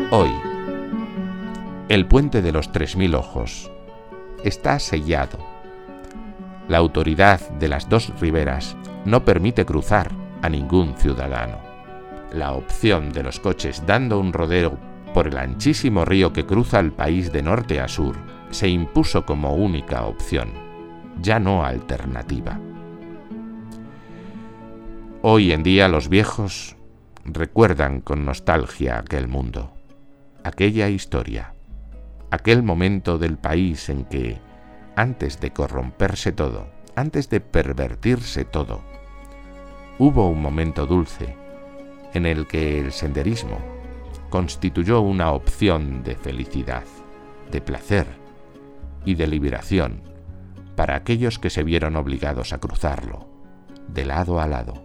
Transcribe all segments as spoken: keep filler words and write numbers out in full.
Hoy, el puente de los tres mil ojos está sellado. La autoridad de las dos riberas no permite cruzar a ningún ciudadano. La opción de los coches dando un rodeo por el anchísimo río que cruza el país de norte a sur se impuso como única opción, ya no alternativa. Hoy en día los viejos recuerdan con nostalgia aquel mundo, aquella historia, aquel momento del país en que, antes de corromperse todo, antes de pervertirse todo, hubo un momento dulce en el que el senderismo constituyó una opción de felicidad, de placer y de liberación para aquellos que se vieron obligados a cruzarlo, de lado a lado.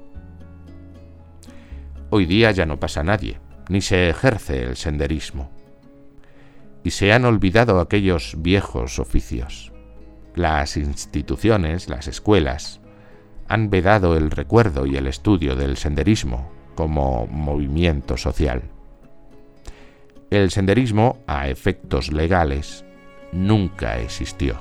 Hoy día ya no pasa nadie, ni se ejerce el senderismo, y se han olvidado aquellos viejos oficios. Las instituciones, las escuelas, han vedado el recuerdo y el estudio del senderismo como movimiento social. El senderismo, a efectos legales, nunca existió.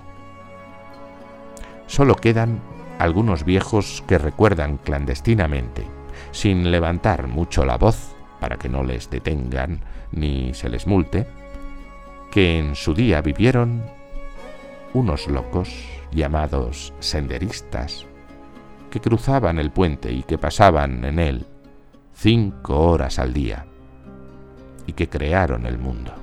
Solo quedan algunos viejos que recuerdan clandestinamente, sin levantar mucho la voz para que no les detengan ni se les multe, que en su día vivieron unos locos llamados senderistas que cruzaban el puente y que pasaban en él cinco horas al día y que crearon el mundo.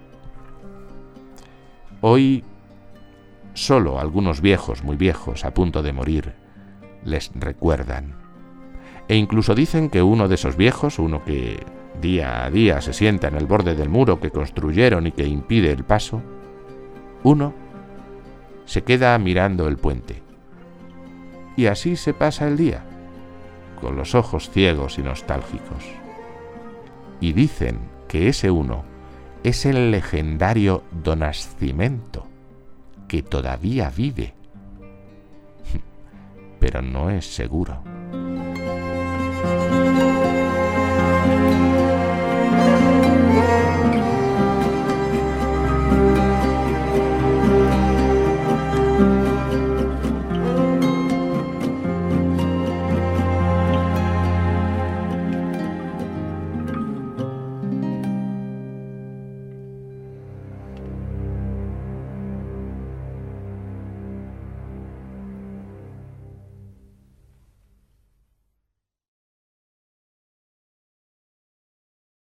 Hoy solo algunos viejos, muy viejos, a punto de morir, les recuerdan. E incluso dicen que uno de esos viejos, uno que día a día se sienta en el borde del muro que construyeron y que impide el paso, uno se queda mirando el puente. Y así se pasa el día, con los ojos ciegos y nostálgicos. Y dicen que ese uno es el legendario Don Nascimento, que todavía vive. Pero no es seguro.